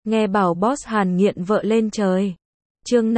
Nghe bảo boss Hàn nghiện vợ lên trời. Chương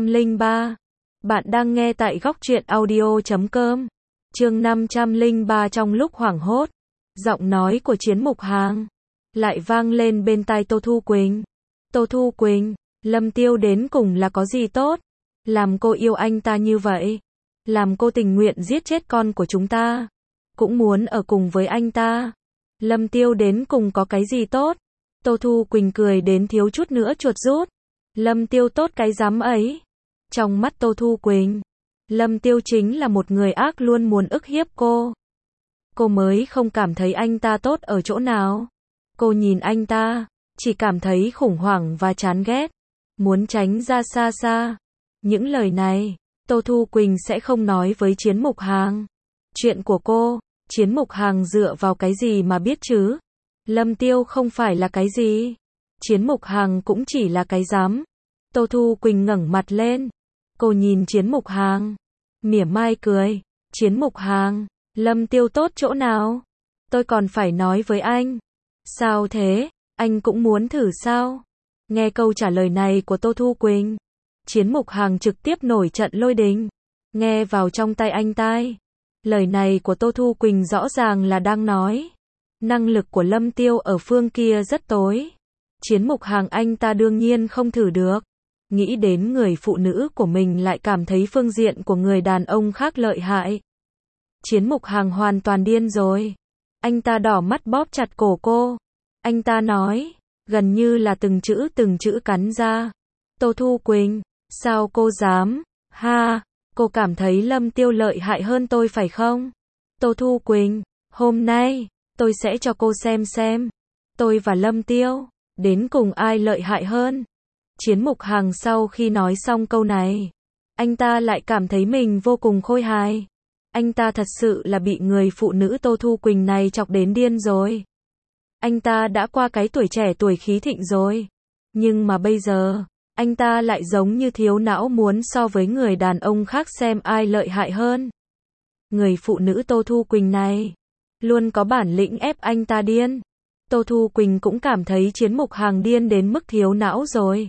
503. Bạn đang nghe tại góc truyện audio.com. Chương 503. Trong lúc hoảng hốt, giọng nói của Chiến Mục Hàng lại vang lên bên tai Tô Thu Quỳnh. Tô Thu Quỳnh, Lâm Tiêu đến cùng là có gì tốt? Làm cô yêu anh ta như vậy? Làm cô tình nguyện giết chết con của chúng ta? Cũng muốn ở cùng với anh ta? Lâm Tiêu đến cùng có cái gì tốt? Tô Thu Quỳnh cười đến thiếu chút nữa chuột rút. Lâm Tiêu tốt cái dám ấy. Trong mắt Tô Thu Quỳnh, Lâm Tiêu chính là một người ác luôn muốn ức hiếp cô. Cô mới không cảm thấy anh ta tốt ở chỗ nào. Cô nhìn anh ta, chỉ cảm thấy khủng hoảng và chán ghét, muốn tránh ra xa xa. Những lời này, Tô Thu Quỳnh sẽ không nói với Chiến Mục Hàng. Chuyện của cô, Chiến Mục Hàng dựa vào cái gì mà biết chứ? Lâm Tiêu không phải là cái gì. Chiến Mục Hàng cũng chỉ là cái dám. Tô Thu Quỳnh ngẩng mặt lên. Cô nhìn Chiến Mục Hàng, mỉa mai cười. Chiến Mục Hàng, Lâm Tiêu tốt chỗ nào? Tôi còn phải nói với anh. Sao thế? Anh cũng muốn thử sao? Nghe câu trả lời này của Tô Thu Quỳnh, Chiến Mục Hàng trực tiếp nổi trận lôi đình. Nghe vào trong tai anh tai. Lời này của Tô Thu Quỳnh rõ ràng là đang nói năng lực của Lâm Tiêu ở phương kia rất tối. Chiến Mục Hàng anh ta đương nhiên không thử được. Nghĩ đến người phụ nữ của mình lại cảm thấy phương diện của người đàn ông khác lợi hại. Chiến Mục Hàng hoàn toàn điên rồi. Anh ta đỏ mắt bóp chặt cổ cô. Anh ta nói, gần như là từng chữ cắn ra. Tô Thu Quỳnh, sao cô dám? Ha, cô cảm thấy Lâm Tiêu lợi hại hơn tôi phải không? Tô Thu Quỳnh, hôm nay, tôi sẽ cho cô xem. Tôi và Lâm Tiêu, đến cùng ai lợi hại hơn? Chiến Mục Hàng sau khi nói xong câu này, anh ta lại cảm thấy mình vô cùng khôi hài. Anh ta thật sự là bị người phụ nữ Tô Thu Quỳnh này chọc đến điên rồi. Anh ta đã qua cái tuổi trẻ tuổi khí thịnh rồi. Nhưng mà bây giờ, anh ta lại giống như thiếu não muốn so với người đàn ông khác xem ai lợi hại hơn. Người phụ nữ Tô Thu Quỳnh này, luôn có bản lĩnh ép anh ta điên. Tô Thu Quỳnh cũng cảm thấy Chiến Mục Hàng điên đến mức thiếu não rồi.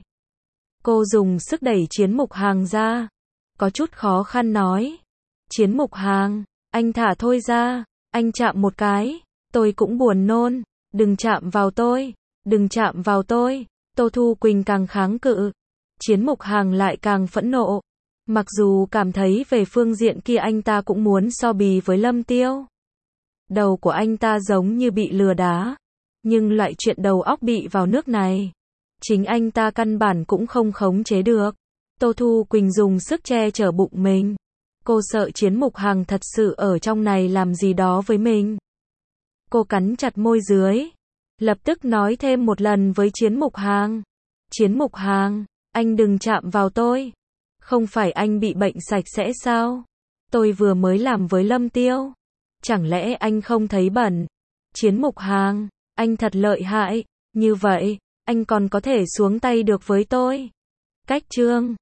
Cô dùng sức đẩy Chiến Mục Hàng ra. Có chút khó khăn nói. Chiến Mục Hàng, anh thả thôi ra. Anh chạm một cái. Tôi cũng buồn nôn. Đừng chạm vào tôi. Đừng chạm vào tôi. Tô Thu Quỳnh càng kháng cự. Chiến Mục Hàng lại càng phẫn nộ. Mặc dù cảm thấy về phương diện kia anh ta cũng muốn so bì với Lâm Tiêu. Đầu của anh ta giống như bị lừa đá. Nhưng loại chuyện đầu óc bị vào nước này, chính anh ta căn bản cũng không khống chế được. Tô Thu Quỳnh dùng sức che chở bụng mình. Cô sợ Chiến Mục Hàng thật sự ở trong này làm gì đó với mình. Cô cắn chặt môi dưới. Lập tức nói thêm một lần với Chiến Mục Hàng. Chiến Mục Hàng, anh đừng chạm vào tôi. Không phải anh bị bệnh sạch sẽ sao? Tôi vừa mới làm với Lâm Tiêu. Chẳng lẽ anh không thấy bẩn? Chiến Mục Hàng, anh thật lợi hại. Như vậy, anh còn có thể xuống tay được với tôi. Cách chương